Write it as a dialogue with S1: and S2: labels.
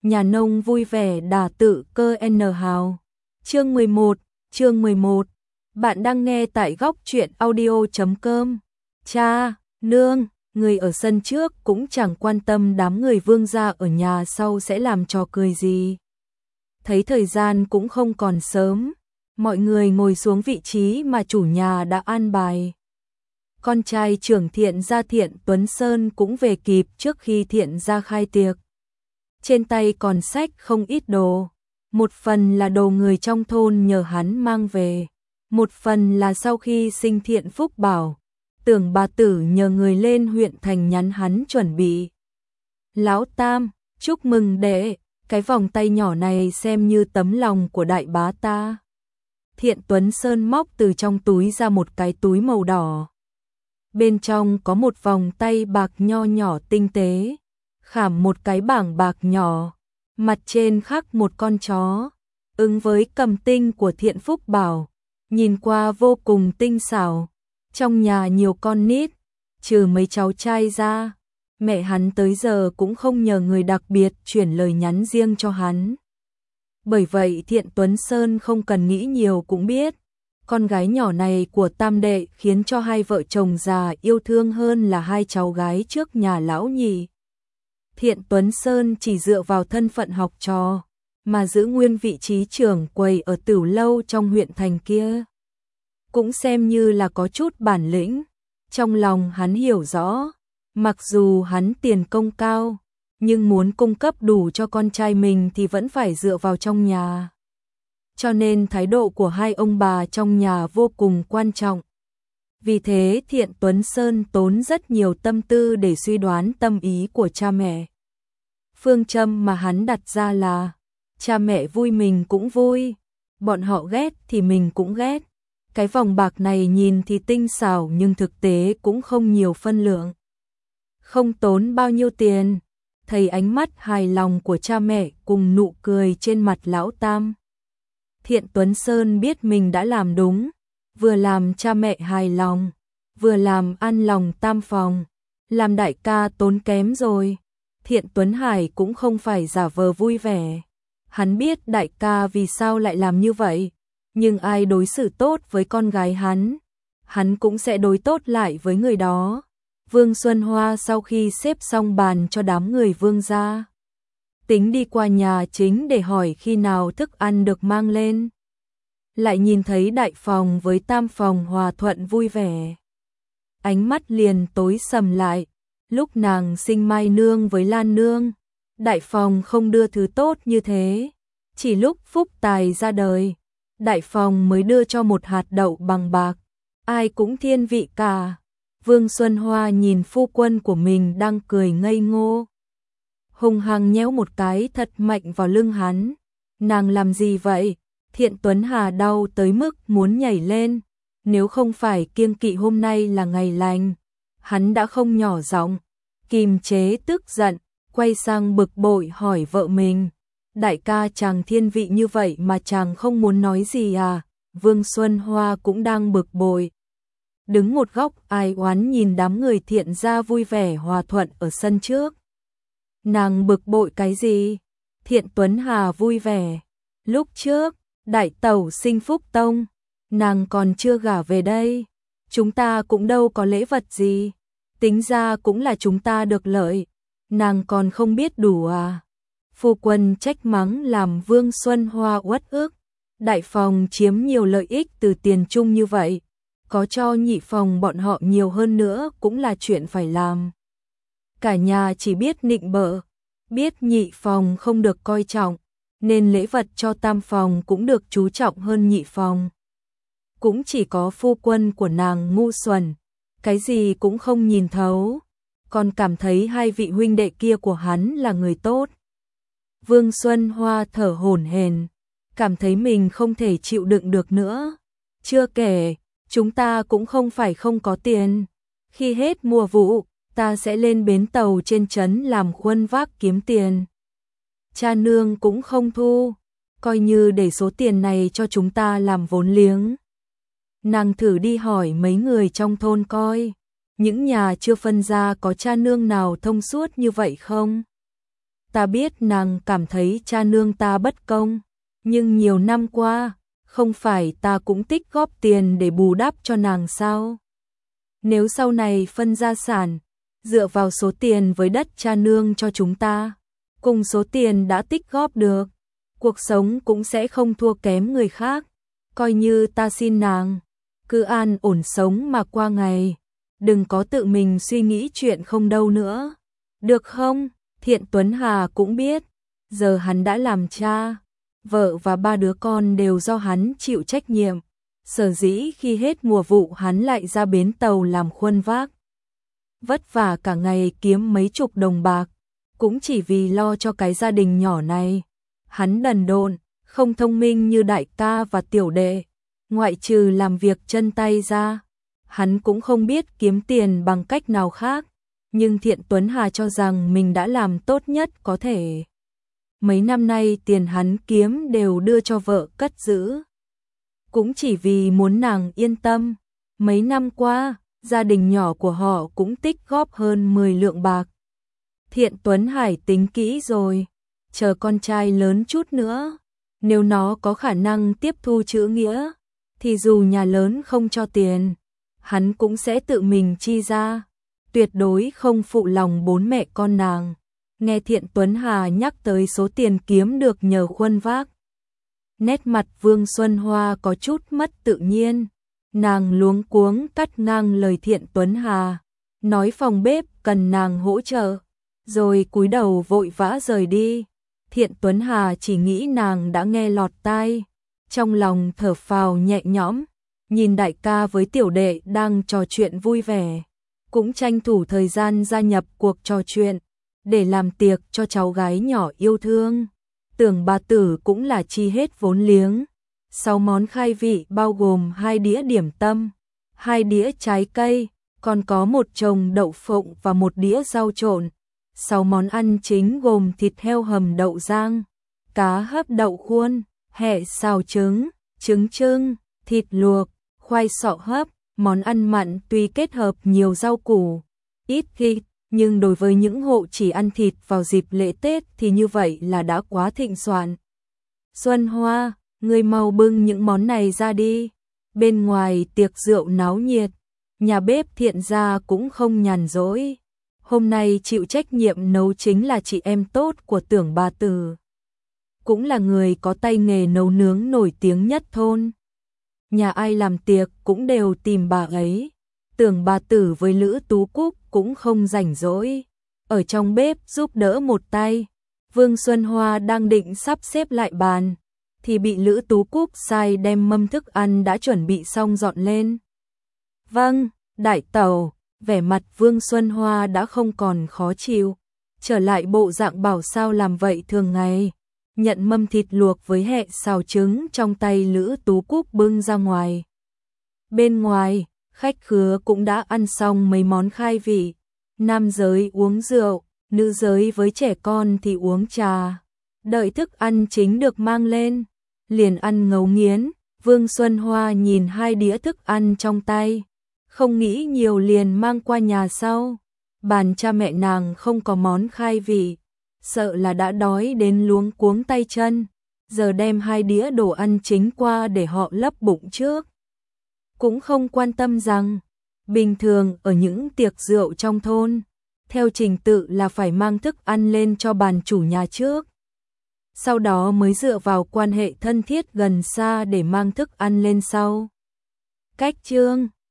S1: nhà nông vui vẻ đà tự cơ N hào. Chương 11. Bạn đang nghe tại góc truyện audio.com. Cha, nương, người ở sân trước cũng chẳng quan tâm đám người Vương gia ở nhà sau sẽ làm trò cười gì. Thấy thời gian cũng không còn sớm, mọi người ngồi xuống vị trí mà chủ nhà đã an bài. Con trai trưởng Thiện gia Thiện Tuấn Sơn cũng về kịp trước khi Thiện gia khai tiệc. Trên tay còn xách không ít đồ, một phần là đồ người trong thôn nhờ hắn mang về, một phần là sau khi sinh Thiện Phúc Bảo, Tưởng bà tử nhờ người lên huyện thành nhắn hắn chuẩn bị. Lão Tam, chúc mừng đệ, cái vòng tay nhỏ này xem như tấm lòng của đại bá ta. Thiện Tuấn Sơn móc từ trong túi ra một cái túi màu đỏ. Bên trong có một vòng tay bạc nho nhỏ tinh tế, khảm một cái bảng bạc nhỏ, mặt trên khắc một con chó, ứng với cầm tinh của Thiện Phúc Bảo, nhìn qua vô cùng tinh xảo. Trong nhà nhiều con nít, trừ mấy cháu trai ra, mẹ hắn tới giờ cũng không nhờ người đặc biệt chuyển lời nhắn riêng cho hắn. Bởi vậy Thiện Tuấn Sơn không cần nghĩ nhiều cũng biết, con gái nhỏ này của Tam đệ khiến cho hai vợ chồng già yêu thương hơn là hai cháu gái trước nhà lão nhị. Thiện Tuấn Sơn chỉ dựa vào thân phận học trò, mà giữ nguyên vị trí trưởng quầy ở Tửu lâu trong huyện thành kia. Cũng xem như là có chút bản lĩnh, trong lòng hắn hiểu rõ, mặc dù hắn tiền công cao, nhưng muốn cung cấp đủ cho con trai mình thì vẫn phải dựa vào trong nhà. Cho nên thái độ của hai ông bà trong nhà vô cùng quan trọng. Vì thế Thiện Tuấn Sơn tốn rất nhiều tâm tư để suy đoán tâm ý của cha mẹ. Phương châm mà hắn đặt ra là, cha mẹ vui mình cũng vui, bọn họ ghét thì mình cũng ghét. Cái vòng bạc này nhìn thì tinh xảo nhưng thực tế cũng không nhiều phân lượng. Không tốn bao nhiêu tiền, thấy ánh mắt hài lòng của cha mẹ cùng nụ cười trên mặt lão Tam. Thiện Tuấn Sơn biết mình đã làm đúng, vừa làm cha mẹ hài lòng, vừa làm an lòng Tam phòng, làm đại ca tốn kém rồi. Thiện Tuấn Hải cũng không phải giả vờ vui vẻ. Hắn biết đại ca vì sao lại làm như vậy, nhưng ai đối xử tốt với con gái hắn cũng sẽ đối tốt lại với người đó. Vương Xuân Hoa sau khi xếp xong bàn cho đám người Vương gia, tính đi qua nhà chính để hỏi khi nào thức ăn được mang lên. Lại nhìn thấy đại phòng với Tam phòng hòa thuận vui vẻ. Ánh mắt liền tối sầm lại, lúc nàng sinh Mai nương với Lan nương, đại phòng không đưa thứ tốt như thế. Chỉ lúc Phúc Tài ra đời, đại phòng mới đưa cho một hạt đậu bằng bạc, ai cũng thiên vị cả. Vương Xuân Hoa nhìn phu quân của mình đang cười ngây ngô, hung hăng nhéo một cái thật mạnh vào lưng hắn. Nàng làm gì vậy? Thiện Tuấn Hà đau tới mức muốn nhảy lên, nếu không phải kiêng kỵ hôm nay là ngày lành, hắn đã không nhỏ giọng, kìm chế tức giận, quay sang bực bội hỏi vợ mình, đại ca chàng thiên vị như vậy mà chàng không muốn nói gì à? Vương Xuân Hoa cũng đang bực bội, đứng một góc ai oán nhìn đám người Thiện gia vui vẻ hòa thuận ở sân trước. Nàng bực bội cái gì? Thiện Tuấn Hà vui vẻ. Lúc trước, đại tẩu sinh Phúc Tông, nàng còn chưa gả về đây. Chúng ta cũng đâu có lễ vật gì. Tính ra cũng là chúng ta được lợi. Nàng còn không biết đủ à? Phu quân trách mắng làm Vương Xuân Hoa uất ức. Đại phòng chiếm nhiều lợi ích từ tiền chung như vậy, có cho nhị phòng bọn họ nhiều hơn nữa cũng là chuyện phải làm. Cả nhà chỉ biết nịnh bợ, biết nhị phòng không được coi trọng, nên lễ vật cho Tam phòng cũng được chú trọng hơn nhị phòng. Cũng chỉ có phu quân của nàng ngu xuẩn, cái gì cũng không nhìn thấu, còn cảm thấy hai vị huynh đệ kia của hắn là người tốt. Vương Xuân Hoa thở hổn hển, cảm thấy mình không thể chịu đựng được nữa. Chưa kể, chúng ta cũng không phải không có tiền. Khi hết mùa vụ, ta sẽ lên bến tàu trên trấn làm khuân vác kiếm tiền. Cha nương cũng không thu, coi như để số tiền này cho chúng ta làm vốn liếng. Nàng thử đi hỏi mấy người trong thôn coi, những nhà chưa phân ra có cha nương nào thông suốt như vậy không? Ta biết nàng cảm thấy cha nương ta bất công, nhưng nhiều năm qua, không phải ta cũng tích góp tiền để bù đắp cho nàng sao? Nếu sau này phân gia sản, dựa vào số tiền với đất cha nương cho chúng ta, cùng số tiền đã tích góp được, cuộc sống cũng sẽ không thua kém người khác. Coi như ta xin nàng, cứ an ổn sống mà qua ngày, đừng có tự mình suy nghĩ chuyện không đâu nữa. Được không? Thiện Tuấn Hà cũng biết, giờ hắn đã làm cha, vợ và 3 đứa con đều do hắn chịu trách nhiệm. Sở dĩ khi hết mùa vụ hắn lại ra bến tàu làm khuân vác. Vất vả cả ngày kiếm mấy chục đồng bạc, cũng chỉ vì lo cho cái gia đình nhỏ này. Hắn đần độn, không thông minh như đại ca và tiểu đệ, ngoại trừ làm việc chân tay ra, hắn cũng không biết kiếm tiền bằng cách nào khác. Nhưng Thiện Tuấn Hà cho rằng mình đã làm tốt nhất có thể. Mấy năm nay tiền hắn kiếm đều đưa cho vợ cất giữ, cũng chỉ vì muốn nàng yên tâm. Mấy năm qua, gia đình nhỏ của họ cũng tích góp hơn 10 lượng bạc. Thiện Tuấn Hải tính kỹ rồi, chờ con trai lớn chút nữa, nếu nó có khả năng tiếp thu chữ nghĩa, thì dù nhà lớn không cho tiền, hắn cũng sẽ tự mình chi ra, tuyệt đối không phụ lòng 4 mẹ con nàng. Nghe Thiện Tuấn Hà nhắc tới số tiền kiếm được nhờ khuân vác, nét mặt Vương Xuân Hoa có chút mất tự nhiên, nàng luống cuống cắt ngang lời Thiện Tuấn Hà, nói phòng bếp cần nàng hỗ trợ, rồi cúi đầu vội vã rời đi. Thiện Tuấn Hà chỉ nghĩ nàng đã nghe lọt tai, trong lòng thở phào nhẹ nhõm, nhìn đại ca với tiểu đệ đang trò chuyện vui vẻ, cũng tranh thủ thời gian gia nhập cuộc trò chuyện, để làm tiệc cho cháu gái nhỏ yêu thương. Tưởng bà tử cũng là chi hết vốn liếng. 6 món khai vị bao gồm 2 đĩa điểm tâm, 2 đĩa trái cây, còn có 1 chồng đậu phộng và 1 đĩa rau trộn. 6 món ăn chính gồm thịt heo hầm đậu rang, cá hấp đậu khuôn, hẹ xào trứng, trứng trưng, thịt luộc, khoai sọ hấp. Món ăn mặn tuy kết hợp nhiều rau củ, ít thịt, nhưng đối với những hộ chỉ ăn thịt vào dịp lễ Tết thì như vậy là đã quá thịnh soạn. Xuân Hoa, ngươi mau bưng những món này ra đi. Bên ngoài tiệc rượu náo nhiệt, nhà bếp Thiện gia cũng không nhàn rỗi. Hôm nay chịu trách nhiệm nấu chính là chị em tốt của Tưởng bà tử, cũng là người có tay nghề nấu nướng nổi tiếng nhất thôn. Nhà ai làm tiệc cũng đều tìm bà ấy. Tưởng bà tử với Lữ Tú Cúc cũng không rảnh rỗi, ở trong bếp giúp đỡ một tay. Vương Xuân Hoa đang định sắp xếp lại bàn, thì bị Lữ Tú Cúc sai đem mâm thức ăn đã chuẩn bị xong dọn lên. Vâng, đại tẩu. Vẻ mặt Vương Xuân Hoa đã không còn khó chịu, trở lại bộ dạng bảo sao làm vậy thường ngày. Nhận mâm thịt luộc với hẹ xào trứng trong tay Lữ Tú Cúc bưng ra ngoài. Bên ngoài, khách khứa cũng đã ăn xong mấy món khai vị. Nam giới uống rượu, nữ giới với trẻ con thì uống trà. Đợi thức ăn chính được mang lên, liền ăn ngấu nghiến. Vương Xuân Hoa nhìn 2 đĩa thức ăn trong tay, không nghĩ nhiều liền mang qua nhà sau. Bàn cha mẹ nàng không có món khai vị, sợ là đã đói đến luống cuống tay chân, giờ đem 2 đĩa đồ ăn chính qua để họ lấp bụng trước. Cũng không quan tâm rằng, bình thường ở những tiệc rượu trong thôn, theo trình tự là phải mang thức ăn lên cho bàn chủ nhà trước, sau đó mới dựa vào quan hệ thân thiết gần xa để mang thức ăn lên sau. Cách chương